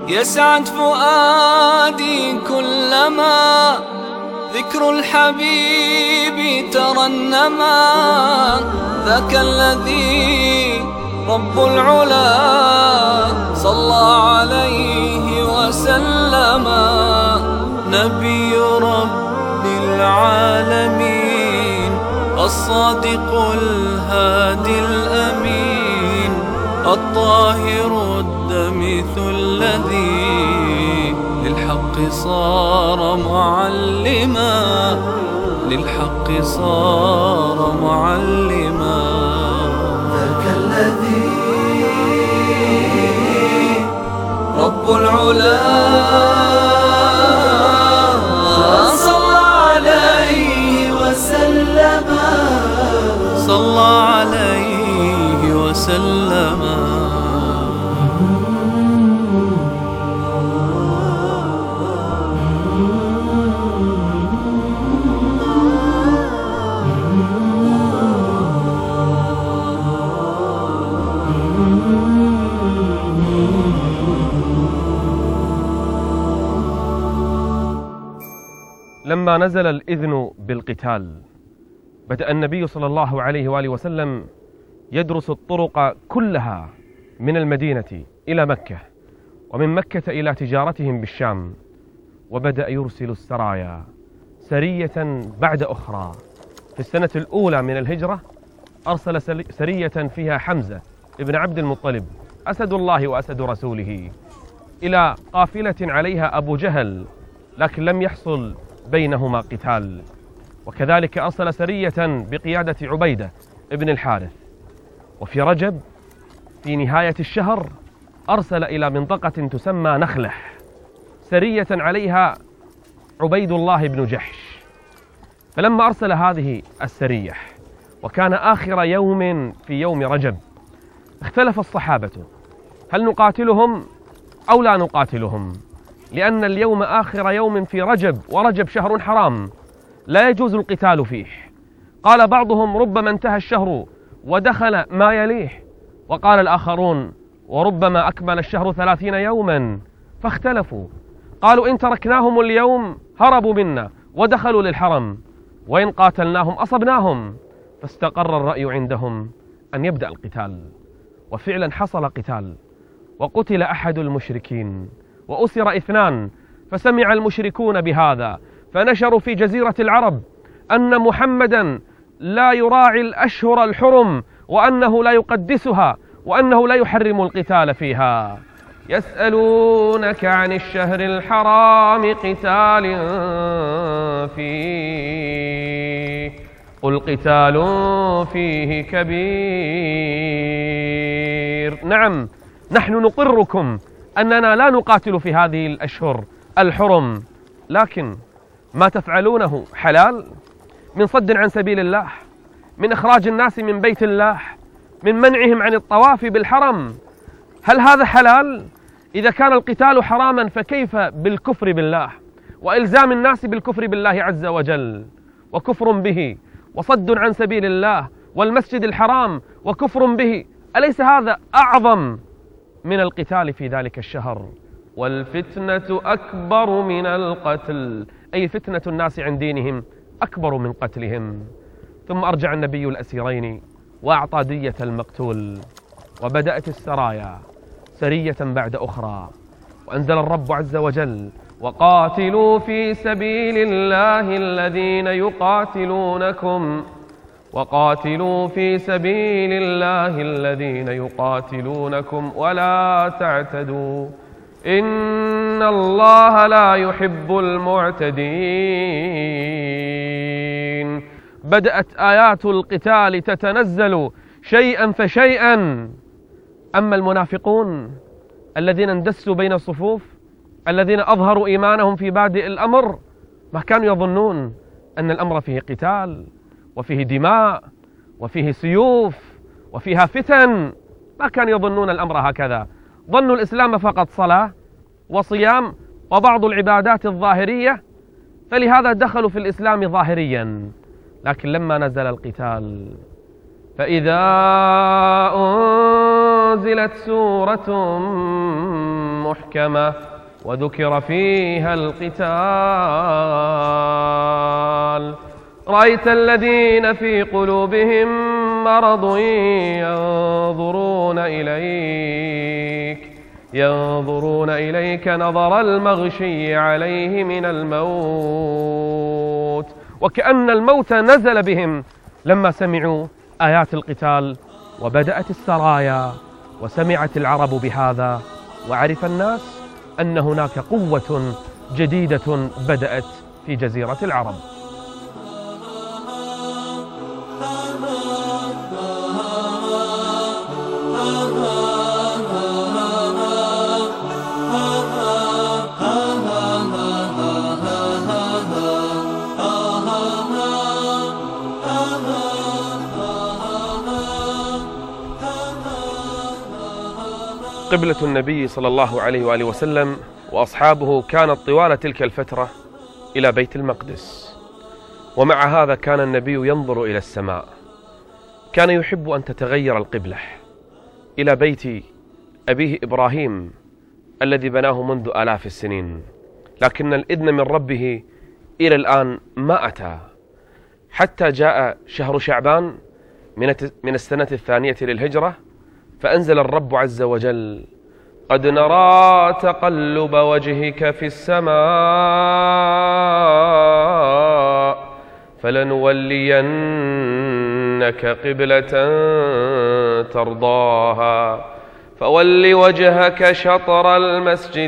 يسعد فؤادي كلما ذكر الحبيب ترنما. ذاك الذي رب العلا صلى عليه وسلم. نبي رب العالمين الصادق الهادي الأمين الطاهر الدمث الذي للحق صار معلما. للحق صار معلما. ذاك الذي رب العلا صلى عليه وسلم. صلى عليه وسلم. لما نزل الإذن بالقتال بدأ النبي صلى الله عليه وآله وسلم يدرس الطرق كلها من المدينة إلى مكة، ومن مكة إلى تجارتهم بالشام، وبدأ يرسل السرايا سرية بعد أخرى. في السنة الأولى من الهجرة أرسل سرية فيها حمزة ابن عبد المطلب أسد الله وأسد رسوله إلى قافلة عليها أبو جهل، لكن لم يحصل بينهما قتال. وكذلك أرسل سرية بقيادة عبيدة ابن الحارث. وفي رجب في نهاية الشهر أرسل إلى منطقة تسمى نخلح سرية عليها عبيد الله بن جحش. فلما أرسل هذه السرية وكان آخر يوم في يوم رجب اختلف الصحابة هل نقاتلهم أو لا نقاتلهم، لأن اليوم آخر يوم في رجب، ورجب شهر حرام لا يجوز القتال فيه. قال بعضهم ربما انتهى الشهر ودخل ما يليه، وقال الآخرون وربما أكمل الشهر 30 يوما. فاختلفوا، قالوا إن تركناهم اليوم هربوا منا ودخلوا للحرم، وإن قاتلناهم أصبناهم. فاستقر الرأي عندهم أن يبدأ القتال، وفعلا حصل قتال، وقتل أحد المشركين وأسر 2. فسمع المشركون بهذا فنشروا في جزيرة العرب أن محمدا لا يراعي الأشهر الحرم، وأنه لا يقدسها، وأنه لا يحرم القتال فيها. يسألونك عن الشهر الحرام قتال فيه قل قتال فيه كبير. نعم، نحن نقركم أننا لا نقاتل في هذه الأشهر الحرم، لكن ما تفعلونه حلال من صد عن سبيل الله، من إخراج الناس من بيت الله، من منعهم عن الطواف بالحرم. هل هذا حلال؟ إذا كان القتال حراما فكيف بالكفر بالله وإلزام الناس بالكفر بالله عز وجل، وكفر به وصد عن سبيل الله والمسجد الحرام وكفر به؟ أليس هذا أعظم من القتال في ذلك الشهر؟ والفتنة أكبر من القتل، أي فتنة الناس عن دينهم أكبر من قتلهم. ثم أرجع النبي الأسيرين وأعطى دية المقتول، وبدأت السرايا سرية بعد أخرى. وأنزل الرب عز وجل وقاتلوا في سبيل الله الذين يقاتلونكم وقاتلوا في سبيل الله الذين يقاتلونكم ولا تعتدوا إن الله لا يحب المعتدين. بدأت آيات القتال تتنزل شيئا فشيئا. أما المنافقون الذين اندسوا بين الصفوف، الذين أظهروا إيمانهم في بادئ الأمر، ما كانوا يظنون أن الأمر فيه قتال وفيه دماء وفيه سيوف وفيها فتن. ما كانوا يظنون الأمر هكذا، ظنوا الإسلام فقط صلاة وصيام وبعض العبادات الظاهرية، فلهذا دخلوا في الإسلام ظاهريا. لكن لما نزل القتال فإذا أنزلت سورة محكمة وذكر فيها القتال. رأيت الذين في قلوبهم مرض ينظرون إليك نظر المغشي عليه من الموت، وكأن الموت نزل بهم لما سمعوا آيات القتال. وبدأت السرايا وسمعت العرب بهذا، وعرف الناس أن هناك قوة جديدة بدأت في جزيرة العرب. قبلة النبي صلى الله عليه وآله وسلم وأصحابه كانت طوال تلك الفترة إلى بيت المقدس، ومع هذا كان النبي ينظر إلى السماء. كان يحب أن تتغير القبلة إلى بيت أبيه إبراهيم الذي بناه منذ آلاف السنين، لكن الإذن من ربه إلى الآن ما أتى، حتى جاء شهر شعبان من السنة الثانية للهجرة، فأنزل الرب عز وجل: قد نرى تقلب وجهك في السماء فلنولينك قبلة ترضاها فول وجهك شطر المسجد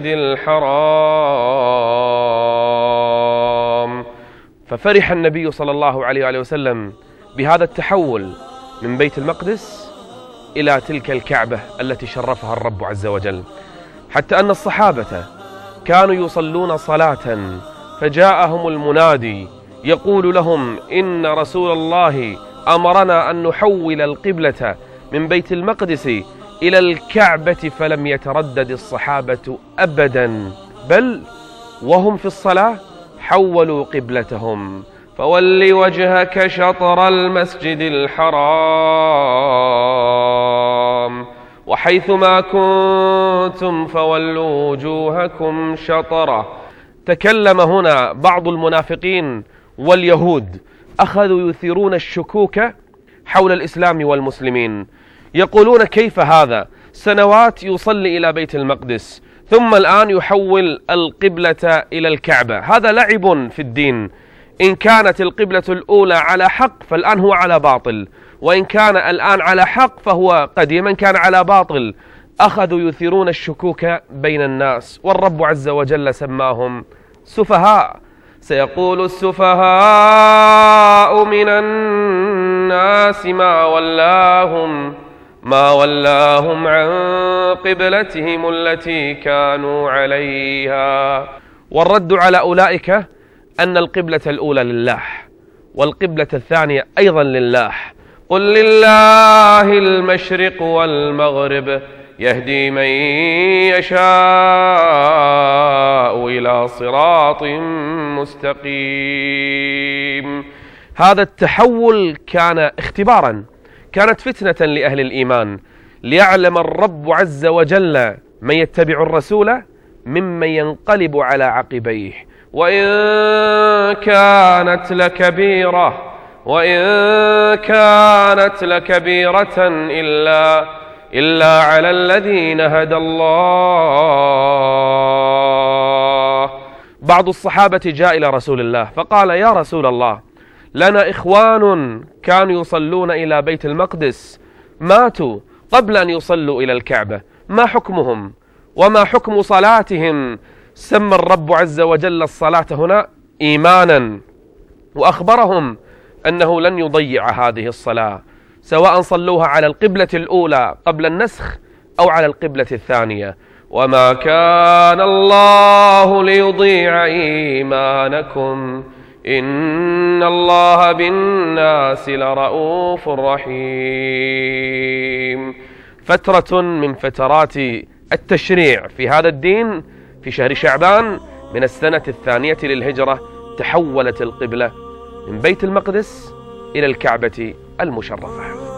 الحرام. ففرح النبي صلى الله عليه وآله وسلم بهذا التحول من بيت المقدس إلى تلك الكعبة التي شرفها الرب عز وجل، حتى أن الصحابة كانوا يصلون صلاة فجاءهم المنادي يقول لهم: إن رسول الله أمرنا أن نحول القبلة من بيت المقدس إلى الكعبة، فلم يتردد الصحابة أبدا، بل وهم في الصلاة حولوا قبلتهم: فول وجهك شطر المسجد الحرام وحيثما كنتم فولوا وجوهكم شطره. تكلم هنا بعض المنافقين واليهود، أخذوا يثيرون الشكوك حول الإسلام والمسلمين، يقولون: كيف هذا؟ سنوات يصلي إلى بيت المقدس ثم الآن يحول القبلة إلى الكعبة، هذا لعب في الدين. إن كانت القبلة الأولى على حق فالآن هو على باطل، وإن كان الآن على حق فهو قديما كان على باطل. أخذوا يثيرون الشكوك بين الناس، والرب عز وجل سماهم سفهاء. سيقول السفهاء من الناس ما ولاهم عن قبلتهم التي كانوا عليها. والرد على أولئك أن القبلة الأولى لله والقبلة الثانية أيضا لله. قل لله المشرق والمغرب يهدي من يشاء إلى صراط مستقيم. هذا التحول كان اختبارا، كانت فتنة لأهل الإيمان، ليعلم الرب عز وجل من يتبع الرسول ممن ينقلب على عقبيه. وإن كانت لكبيرة إلا على الذين هدى الله. بعض الصحابة جاء إلى رسول الله فقال: يا رسول الله، لنا إخوان كانوا يصلون إلى بيت المقدس ماتوا قبل أن يصلوا إلى الكعبة، ما حكمهم وما حكم صلاتهم؟ سمى الرب عز وجل الصلاة هنا إيمانا، وأخبرهم أنه لن يضيع هذه الصلاة، سواء صلوها على القبلة الأولى قبل النسخ أو على القبلة الثانية. وما كان الله ليضيع إيمانكم إن الله بالناس لرؤوف رحيم. فترة من فترات التشريع في هذا الدين في شهر شعبان من السنة الثانية للهجرة تحولت القبلة من بيت المقدس إلى الكعبة المشرفة.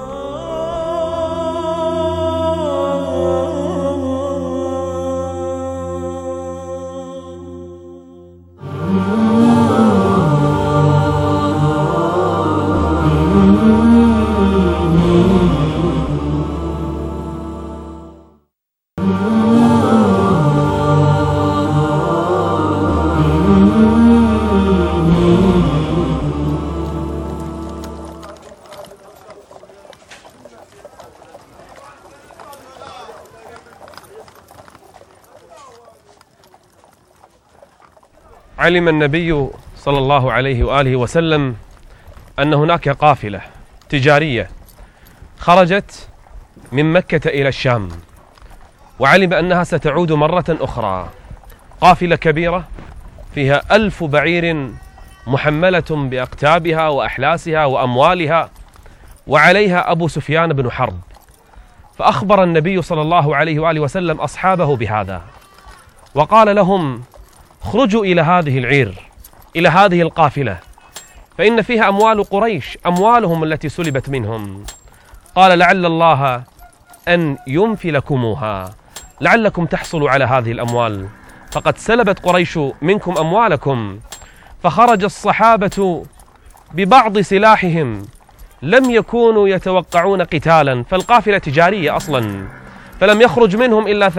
علم النبي صلى الله عليه وآله وسلم أن هناك قافلة تجارية خرجت من مكة إلى الشام، وعلم أنها ستعود مرة أخرى، قافلة كبيرة فيها 1000 بعير محملة بأقتابها وأحلاسها وأموالها، وعليها أبو سفيان بن حرب. فأخبر النبي صلى الله عليه وآله وسلم أصحابه بهذا، وقال لهم: اخرجوا إلى هذه العير، إلى هذه القافلة، فإن فيها أموال قريش، أموالهم التي سلبت منهم. قال: لعل الله أن ينفلكموها، لعلكم تحصلوا على هذه الأموال، فقد سلبت قريش منكم أموالكم. فخرج الصحابة ببعض سلاحهم، لم يكونوا يتوقعون قتالا، فالقافلة تجارية أصلا، فلم يخرج منهم إلا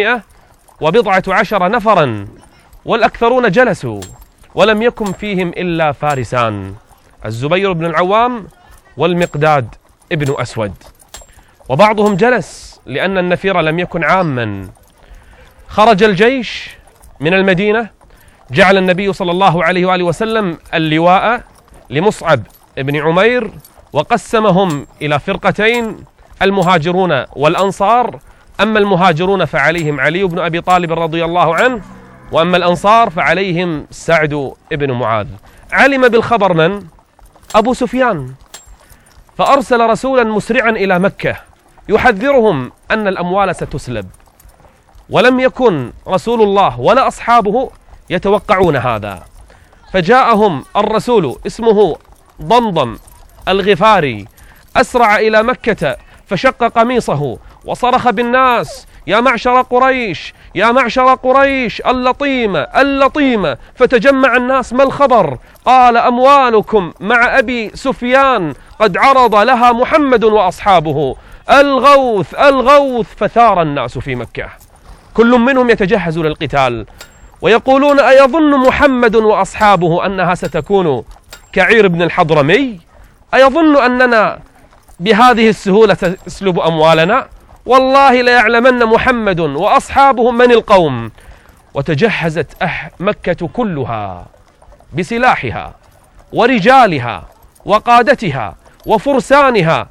310 نفرا، والأكثرون جلسوا، ولم يكن فيهم إلا فارسان، الزبير بن العوام والمقداد ابن أسود، وبعضهم جلس لأن النفير لم يكن عاما. خرج الجيش من المدينة، جعل النبي صلى الله عليه وآله وسلم اللواء لمصعب بن عمير، وقسمهم إلى فرقتين، المهاجرون والأنصار. أما المهاجرون فعليهم علي بن أبي طالب رضي الله عنه، وأما الأنصار فعليهم سعد بن معاذ. علم بالخبر من؟ أبو سفيان، فأرسل رسولا مسرعا إلى مكة يحذرهم أن الأموال ستسلب، ولم يكن رسول الله ولا أصحابه يتوقعون هذا. فجاءهم الرسول اسمه ضمضم الغفاري، أسرع إلى مكة فشق قميصه وصرخ بالناس: يا معشر قريش، يا معشر قريش، اللطيمة اللطيمة. فتجمع الناس: ما الخبر؟ قال: أموالكم مع أبي سفيان قد عرض لها محمد وأصحابه، الغوث الغوث. فثار الناس في مكة، كل منهم يتجهز للقتال، ويقولون: أيظن محمد وأصحابه أنها ستكون كعير بن الحضرمي؟ أيظن أننا بهذه السهولة تسلب أموالنا؟ والله ليعلمن محمد وأصحابه من القوم. وتجهزت مكة كلها بسلاحها ورجالها وقادتها وفرسانها،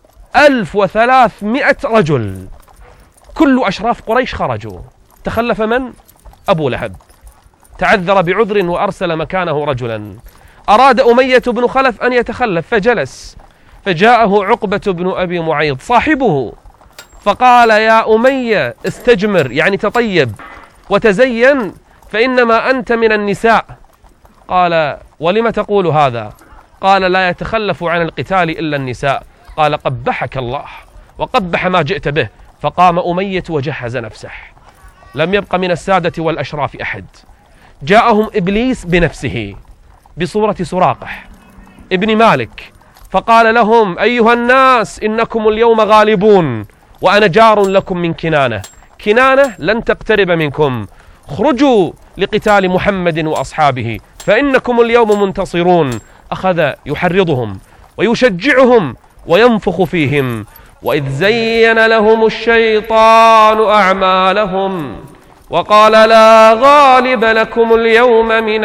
1300 رجل، كل أشراف قريش خرجوا. تخلف من؟ أبو لهب، تعذر بعذر وأرسل مكانه رجلا. أراد أمية بن خلف أن يتخلف فجلس، فجاءه عقبة بن أبي معيط صاحبه، فقال: يا أمية استجمر، يعني تطيب وتزين، فإنما أنت من النساء. قال: ولم تقول هذا؟ قال: لا يتخلف عن القتال إلا النساء. قال: قبحك الله وقبح ما جئت به. فقام أمية وجهز نفسه، لم يبق من السادة والأشراف أحد. جاءهم إبليس بنفسه بصورة سراقة ابن مالك، فقال لهم: أيها الناس، إنكم اليوم غالبون، وأنا جار لكم من كنانة، كنانة لن تقترب منكم، اخرجوا لقتال محمد وأصحابه فإنكم اليوم منتصرون. أخذ يحرضهم ويشجعهم وينفخ فيهم: وإذ زين لهم الشيطان أعمالهم وقال: لا غالب لكم اليوم من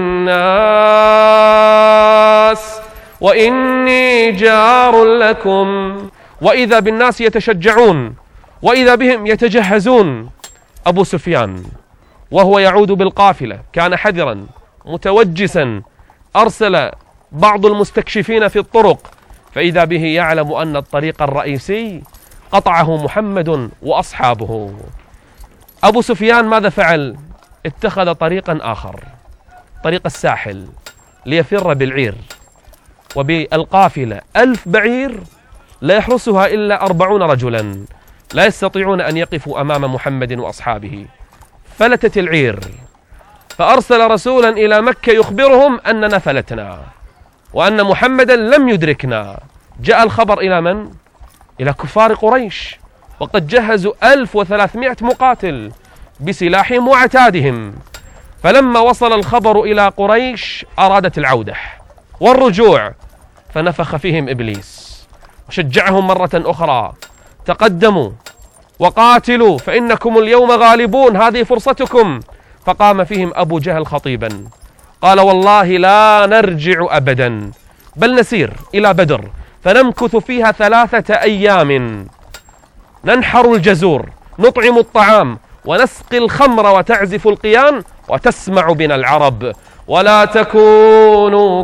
الناس وإني جار لكم. وإذا بالناس يتشجعون، وإذا بهم يتجهزون. أبو سفيان وهو يعود بالقافلة كان حذرا متوجسا، أرسل بعض المستكشفين في الطرق، فإذا به يعلم أن الطريق الرئيسي قطعه محمد وأصحابه. أبو سفيان ماذا فعل؟ اتخذ طريقا آخر، طريق الساحل، ليفر بالعير وبالقافلة. 1000 بعير لا يحرسها إلا 40 رجلا، لا يستطيعون أن يقفوا أمام محمد وأصحابه. فلتت العير، فأرسل رسولا إلى مكة يخبرهم أننا فلتنا وأن محمدا لم يدركنا. جاء الخبر إلى من؟ إلى كفار قريش، وقد جهزوا 1300 مقاتل بسلاحهم وعتادهم. فلما وصل الخبر إلى قريش أرادت العودة والرجوع، فنفخ فيهم إبليس وشجعهم مرة أخرى: تقدموا وقاتلوا فإنكم اليوم غالبون، هذه فرصتكم. فقام فيهم أبو جهل خطيبا قال: والله لا نرجع أبدا، بل نسير إلى بدر فنمكث فيها 3 أيام، ننحر الجزور، نطعم الطعام، ونسقي الخمر، وتعزف القيان، وتسمع بنا العرب، ولا تكونوا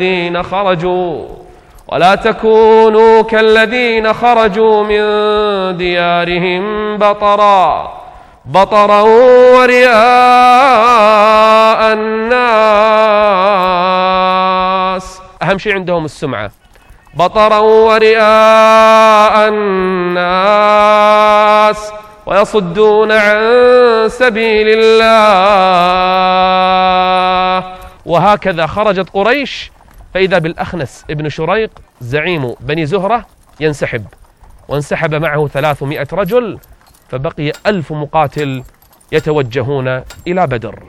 كالذين خرجوا من ديارهم بطرا ورئاء الناس. أهم شيء عندهم السمعة، بطرا ورئاء الناس، ويصدون عن سبيل الله. وهكذا خرجت قريش، فإذا بالأخنس ابن شريق زعيم بني زهرة ينسحب، وانسحب معه 300 رجل، فبقي 1000 مقاتل يتوجهون إلى بدر.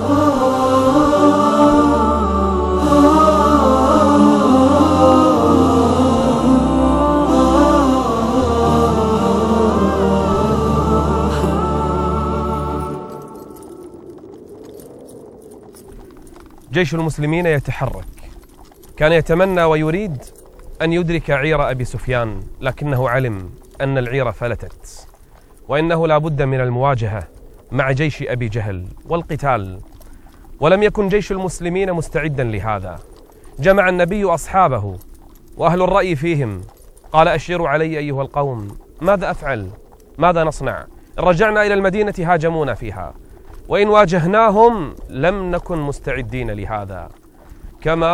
جيش المسلمين يتحرك، كان يتمنى ويريد أن يدرك عير أبي سفيان، لكنه علم أن العير فلتت، وإنه لا بد من المواجهة مع جيش أبي جهل والقتال، ولم يكن جيش المسلمين مستعدا لهذا. جمع النبي أصحابه وأهل الرأي فيهم، قال: أشيروا علي أيها القوم، ماذا أفعل؟ ماذا نصنع؟ إن رجعنا إلى المدينة هاجمونا فيها، وإن واجهناهم لم نكن مستعدين لهذا. كما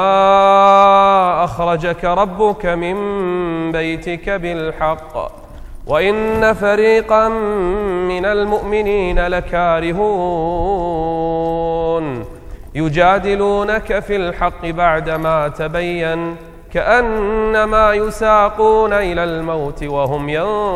أخرجك ربك من بيتك بالحق وإن فريقا من المؤمنين لكارهون يجادلونك في الحق بعدما تبين كأنما يساقون إلى الموت وهم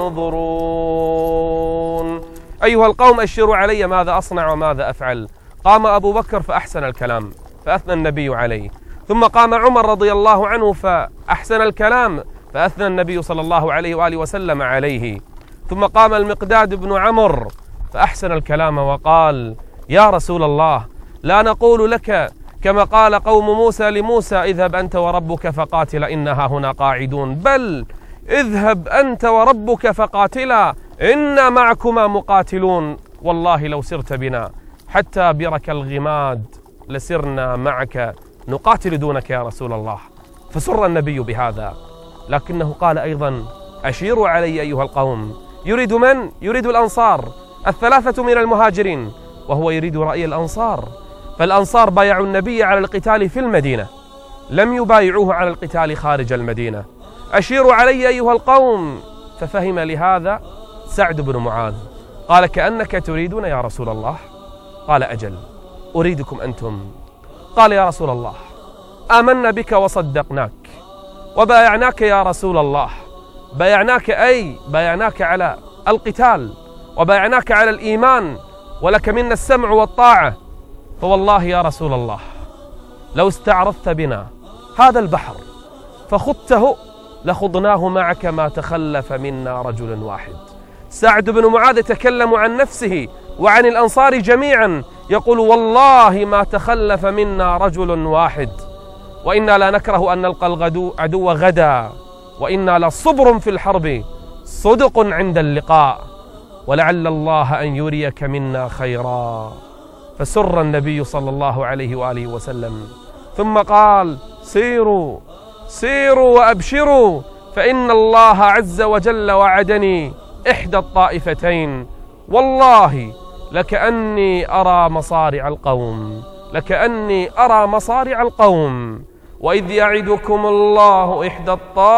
ينظرون. أيها القوم أشروا علي ماذا أصنع وماذا أفعل. قام أبو بكر فأحسن الكلام فأثنى النبي عليه، ثم قام عمر رضي الله عنه فأحسن الكلام فأثنى النبي صلى الله عليه وآله وسلم عليه، ثم قام المقداد بن عمرو فأحسن الكلام وقال: يا رسول الله، لا نقول لك كما قال قوم موسى لموسى: اذهب أنت وربك فقاتلا إنها هنا قاعدون، بل اذهب أنت وربك فقاتلا إنا معكما مقاتلون، والله لو سرت بنا حتى برك الغماد لسرنا معك نقاتل دونك يا رسول الله. فسر النبي بهذا، لكنه قال أيضا: أشيروا علي أيها القوم. يريد من؟ يريد الأنصار، 3 من المهاجرين، وهو يريد رأي الأنصار. فالأنصار بايعوا النبي على القتال في المدينة، لم يبايعوه على القتال خارج المدينة. أشيروا علي أيها القوم. ففهم لهذا سعد بن معاذ، قال: كأنك تريدون يا رسول الله. قال: أجل، أريدكم أنتم. قال: يا رسول الله، آمنا بك وصدقناك وبايعناك يا رسول الله. بايعناك بايعناك على القتال، وبايعناك على الإيمان، ولك منا السمع والطاعة. فوالله يا رسول الله لو استعرضت بنا هذا البحر فخضته لخضناه معك ما تخلف منا رجل واحد. سعد بن معاذ يتكلم عن نفسه وعن الأنصار جميعا، يقول: والله ما تخلف منا رجل واحد، وإنا لا نكره أن نلقى العدو غدا، وإنا لصبر في الحرب صدق عند اللقاء، ولعل الله أن يريك منا خيرا. فسر النبي صلى الله عليه وآله وسلم، ثم قال: سيروا وأبشروا، فإن الله عز وجل وعدني إحدى الطائفتين، والله لكأني أرى مصارع القوم، وإذ يعدكم الله إحدى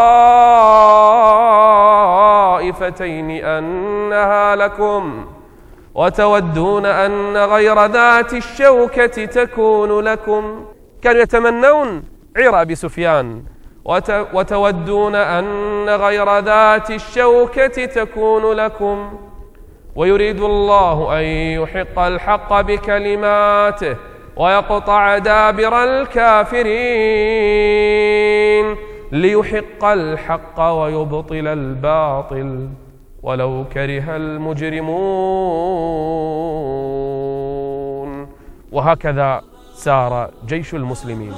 الطائفتين أنها لكم، وتودون أن غير ذات الشوكة تكون لكم. كانوا يتمنون عير أبي سفيان، وتودون أن غير ذات الشوكة تكون لكم، ويريد الله أن يحق الحق بكلماته ويقطع دابر الكافرين، ليحق الحق ويبطل الباطل ولو كره المجرمون. وهكذا سار جيش المسلمين.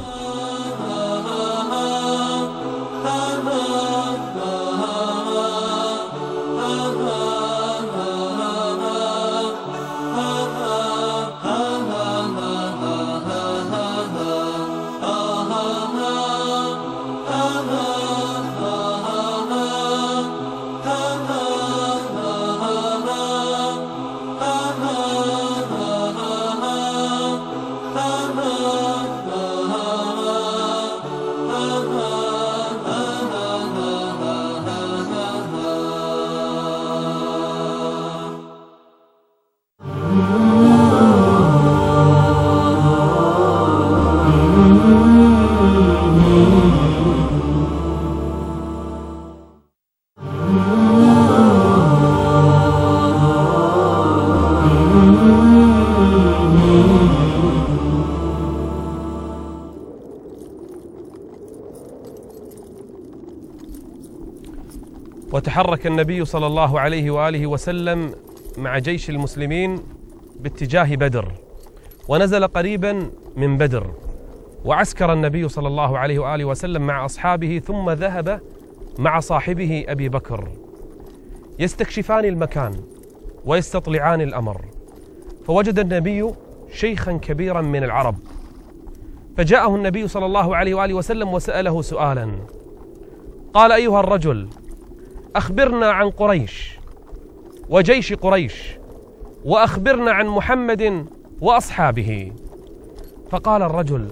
وتحرك النبي صلى الله عليه وآله وسلم مع جيش المسلمين باتجاه بدر، ونزل قريبا من بدر، وعسكر النبي صلى الله عليه وآله وسلم مع أصحابه، ثم ذهب مع صاحبه أبي بكر يستكشفان المكان ويستطلعان الأمر. فوجد النبي شيخا كبيرا من العرب، فجاءه النبي صلى الله عليه وآله وسلم وسأله سؤالا، قال: أيها الرجل، أخبرنا عن قريش وجيش قريش، وأخبرنا عن محمد وأصحابه. فقال الرجل: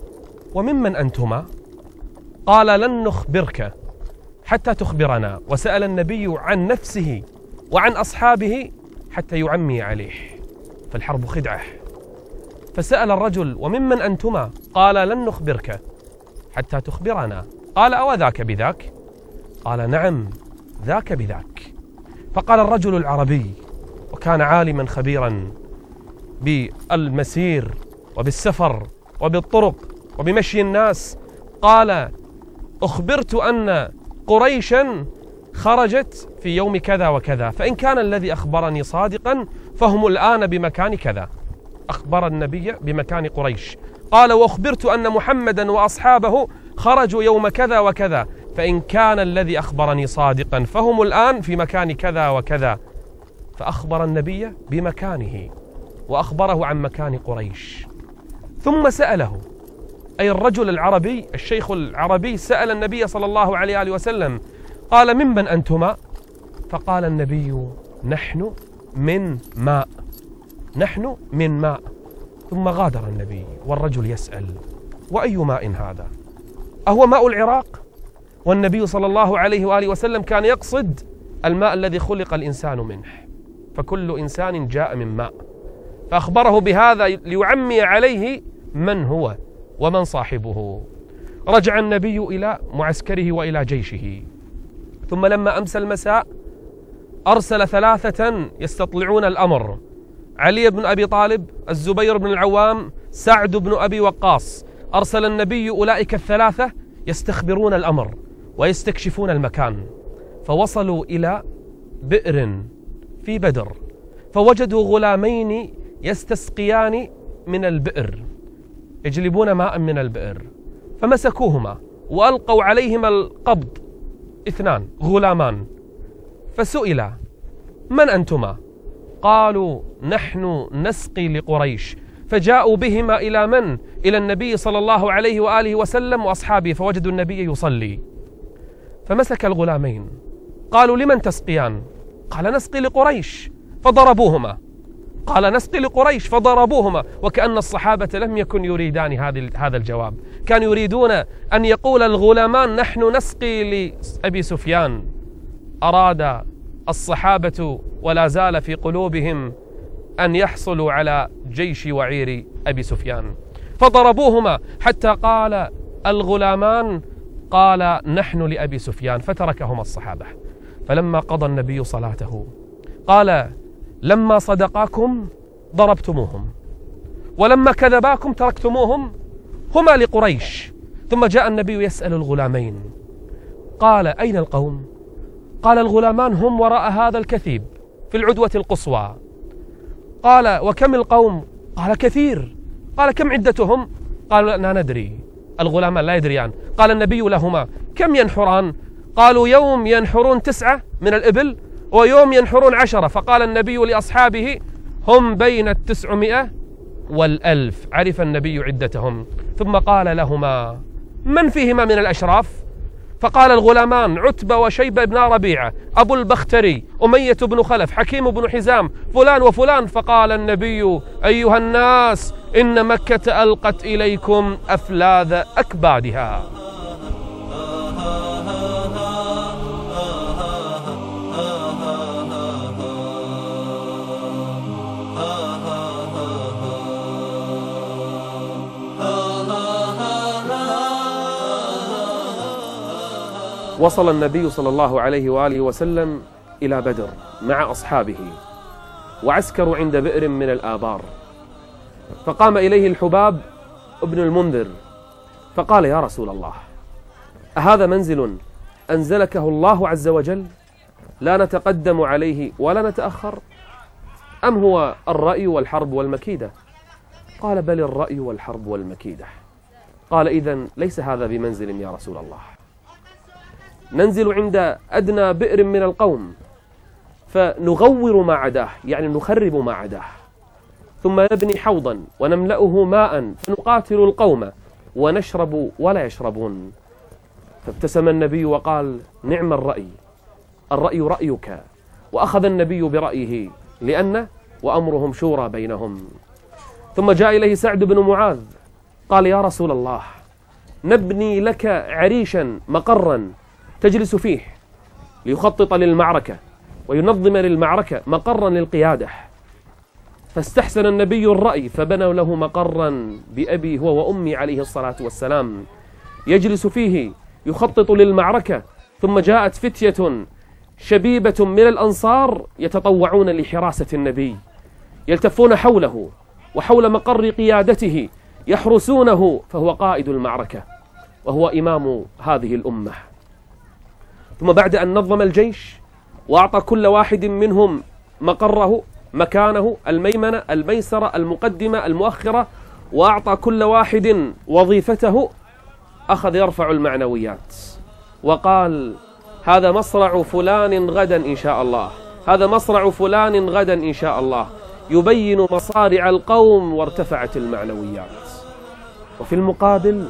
وممن أنتما؟ قال: لن نخبرك حتى تخبرنا. وسأل النبي عن نفسه وعن أصحابه حتى يعمي عليه، فالحرب خدعة. فسأل الرجل: وممن أنتما؟ قال: لن نخبرك حتى تخبرنا. قال: أو ذاك بذاك؟ قال: نعم، ذاك بذاك. فقال الرجل العربي، وكان عالما خبيرا بالمسير وبالسفر وبالطرق وبمشي الناس، قال: أخبرت أن قريشا خرجت في يوم كذا وكذا، فإن كان الذي أخبرني صادقا فهم الآن بمكان كذا. أخبر النبي بمكان قريش. قال: وأخبرت أن محمدا وأصحابه خرجوا يوم كذا وكذا، فإن كان الذي أخبرني صادقا فهم الآن في مكان كذا وكذا. فأخبر النبي بمكانه وأخبره عن مكان قريش. ثم سأله، أي الرجل العربي، الشيخ العربي، سأل النبي صلى الله عليه وآله وسلم، قال: ممن أنتما؟ فقال النبي: نحن من ماء، نحن من ماء. ثم غادر النبي والرجل يسأل: وأي ماء هذا؟ أهو ماء العراق؟ والنبي صلى الله عليه وآله وسلم كان يقصد الماء الذي خلق الإنسان منه، فكل إنسان جاء من ماء. فأخبره بهذا ليعمي عليه من هو ومن صاحبه. رجع النبي إلى معسكره وإلى جيشه، ثم لما أمسى المساء أرسل 3 يستطلعون الأمر: علي بن أبي طالب، الزبير بن العوام، سعد بن أبي وقاص. أرسل النبي أولئك 3 يستخبرون الأمر ويستكشفون المكان. فوصلوا إلى بئر في بدر، فوجدوا غلامين يستسقيان من البئر، يجلبون ماء من البئر، فمسكوهما وألقوا عليهما القبض، 2 غلامان. فسئلا: من أنتما؟ قالوا: نحن نسقي لقريش. فجاءوا بهما إلى من؟ إلى النبي صلى الله عليه وآله وسلم وأصحابه، فوجدوا النبي يصلي. فمسك الغلامين، قالوا: لمن تسقيان؟ قال: نسقي لقريش. فضربوهما. قال: نسقي لقريش. فضربوهما. وكأن الصحابة لم يكن يريدان هذا الجواب، كانوا يريدون أن يقول الغلامان: نحن نسقي لأبي سفيان. أراد الصحابة ولا زال في قلوبهم أن يحصلوا على جيش وعير أبي سفيان، فضربوهما حتى قال الغلامان: قال: نحن لأبي سفيان. فتركهما الصحابة. فلما قضى النبي صلاته قال: لما صدقاكم ضربتموهم، ولما كذباكم تركتموهم، هما لقريش. ثم جاء النبي يسأل الغلامين، قال: أين القوم؟ قال: الغلامان هم وراء هذا الكثيب في العدوة القصوى. قال: وكم القوم؟ قال: كثير. قال كم عدتهم؟ قالوا لا ندري، الغلامان لا يدريان. قال النبي لهما كم ينحران؟ قالوا يوم ينحرون 9 من الإبل ويوم ينحرون 10. فقال النبي لأصحابه هم بين 900 و1000. عرف النبي عدتهم. ثم قال لهما من فيهما من الأشراف؟ فقال الغلامان عتبة وشيبة بن ربيعة، أبو البختري، أمية بن خلف، حكيم بن حزام، فلان وفلان. فقال النبي أيها الناس إن مكة ألقت إليكم أفلاذ أكبادها. وصل النبي صلى الله عليه وآله وسلم إلى بدر مع أصحابه، وعسكروا عند بئر من الآبار. فقام إليه الحباب ابن المنذر فقال يا رسول الله، أهذا منزل أنزلكه الله عز وجل لا نتقدم عليه ولا نتأخر، أم هو الرأي والحرب والمكيدة؟ قال بل الرأي والحرب والمكيدة. قال إذن ليس هذا بمنزل يا رسول الله، ننزل عند أدنى بئر من القوم فنغور ما عداه، يعني نخرب ما عداه، ثم نبني حوضا ونملأه ماء فنقاتل القوم ونشرب ولا يشربون. فابتسم النبي وقال نعم الرأي، الرأي رأيك. وأخذ النبي برأيه لأن وأمرهم شورى بينهم. ثم جاء إليه سعد بن معاذ قال يا رسول الله نبني لك عريشا مقرا تجلس فيه ليخطط للمعركة وينظم للمعركة مقرا للقيادة. فاستحسن النبي الرأي فبنوا له مقرا بأبي هو وأمي عليه الصلاة والسلام يجلس فيه يخطط للمعركة. ثم جاءت فتية شبيبة من الأنصار يتطوعون لحراسة النبي، يلتفون حوله وحول مقر قيادته يحرسونه، فهو قائد المعركة وهو إمام هذه الأمة. ثم بعد أن نظم الجيش وأعطى كل واحد منهم مقره، مكانه، الميمنة، الميسرة، المقدمة، المؤخرة، وأعطى كل واحد وظيفته، أخذ يرفع المعنويات وقال هذا مصرع فلان غدا إن شاء الله، هذا مصرع فلان غدا إن شاء الله، يبين مصارع القوم، وارتفعت المعنويات. وفي المقابل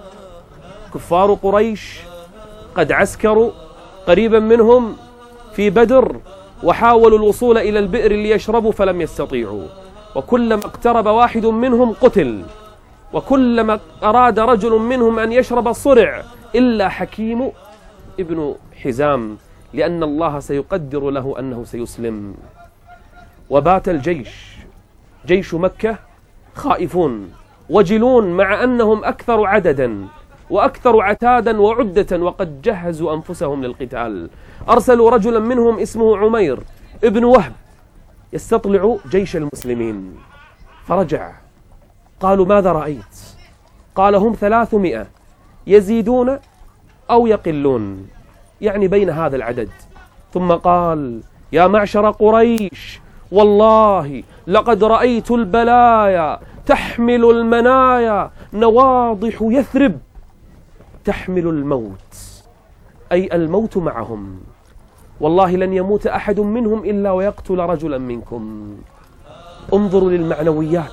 كفار قريش قد عسكروا قريبا منهم في بدر وحاولوا الوصول إلى البئر ليشربوا فلم يستطيعوا، وكلما اقترب واحد منهم قتل، وكلما أراد رجل منهم أن يشرب صرع، إلا حكيم ابن حزام، لأن الله سيقدر له أنه سيسلم. وبات الجيش، جيش مكة، خائفون وجلون، مع أنهم أكثر عددا وأكثر عتادا وعدة، وقد جهزوا أنفسهم للقتال. أرسلوا رجلا منهم اسمه عمير ابن وهب يستطلع جيش المسلمين، فرجع. قالوا ماذا رأيت؟ قال هم 300 يزيدون أو يقلون، يعني بين هذا العدد. ثم قال يا معشر قريش والله لقد رأيت البلايا تحمل المنايا، نواضح يثرب تحمل الموت، أي الموت معهم، والله لن يموت أحد منهم إلا ويقتل رجلا منكم. انظروا للمعنويات.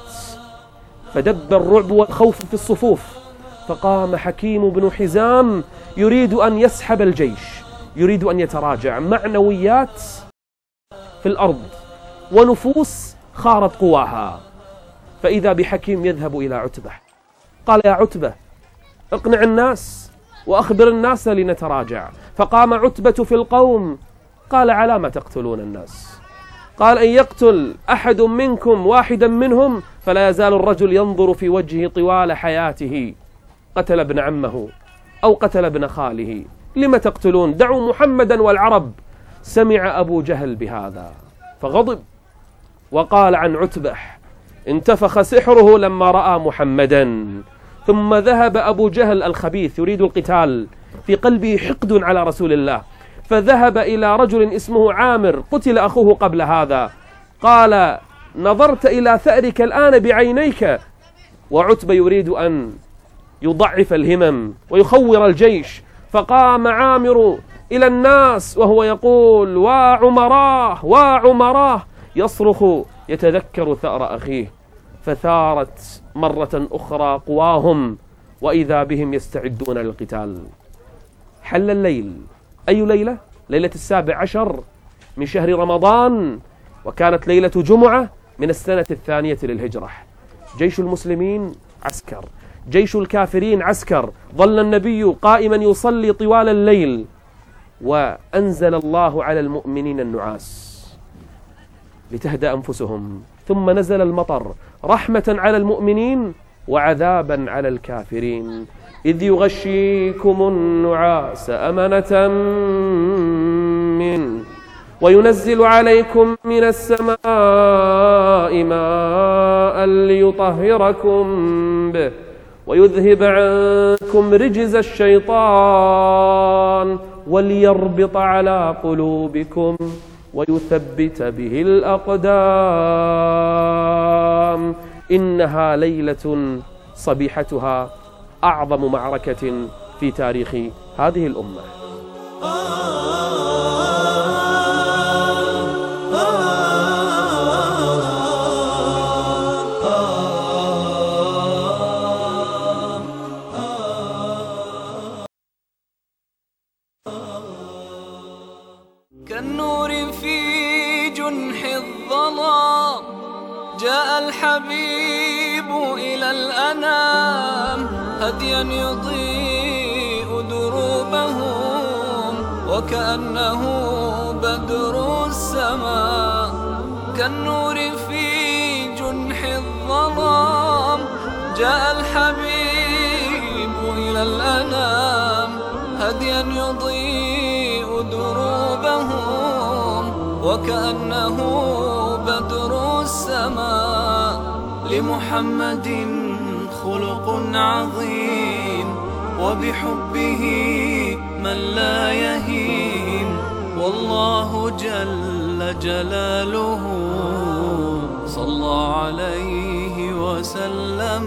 فدب الرعب والخوف في الصفوف، فقام حكيم بن حزام يريد أن يسحب الجيش، يريد أن يتراجع. معنويات في الأرض ونفوس خارت قواها. فإذا بحكيم يذهب إلى عتبة، قال يا عتبة اقنع الناس وأخبر الناس لنتراجع. فقام عتبة في القوم قال على ما تقتلون الناس؟ قال إن يقتل أحد منكم واحدا منهم فلا يزال الرجل ينظر في وجهه طوال حياته، قتل ابن عمه أو قتل ابن خاله، لم تقتلون؟ دعوا محمدا والعرب. سمع أبو جهل بهذا فغضب وقال عن عتبة انتفخ سحره لما رأى محمدا. ثم ذهب أبو جهل الخبيث يريد القتال، في قلبه حقد على رسول الله، فذهب إلى رجل اسمه عامر قتل أخوه قبل هذا، قال نظرت إلى ثأرك الآن بعينيك وعتبة يريد أن يضعف الهمم ويخور الجيش، فقام عامر إلى الناس وهو يقول: وعمراه وعمراه، يصرخ يتذكر ثأر أخيه. فثارت مرة أخرى قواهم وإذا بهم يستعدون للقتال. حل الليل. أي ليلة؟ ليلة 17 من شهر رمضان، وكانت ليلة جمعة من السنة 2 للهجرة. جيش المسلمين عسكر، جيش الكافرين عسكر. ظل النبي قائما يصلي طوال الليل، وأنزل الله على المؤمنين النعاس لتهدأ أنفسهم، ثم نزل المطر رحمة على المؤمنين وعذابا على الكافرين. إذ يغشيكم النعاس أمنة منه وينزل عليكم من السماء ماء ليطهركم به ويذهب عنكم رجز الشيطان وليربط على قلوبكم ويثبت به الأقدام. إنها ليلة صبيحتها أعظم معركة في تاريخ هذه الأمة. كالنور في جنح الظلام جاء الحبيب إلى الأنام، هديا يضيء دروبهم وكأنه بدر السماء. كالنور في جنح الظلام جاء الحبيب إلى الأنام، هديا يضيء دروبهم وكأنه بدر السماء. لمحمد خلق عظيم وبحبه من لا يهيم، والله جل جلاله صلى عليه وسلم.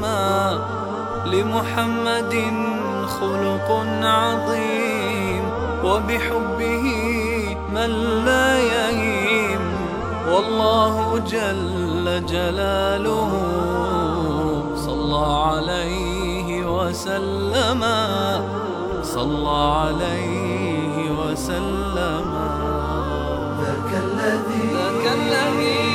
لمحمد خلق عظيم وبحبه من لا يهيم، والله جل جلاله صلى عليه وسلم، صلى عليه وسلم. ذاك الذي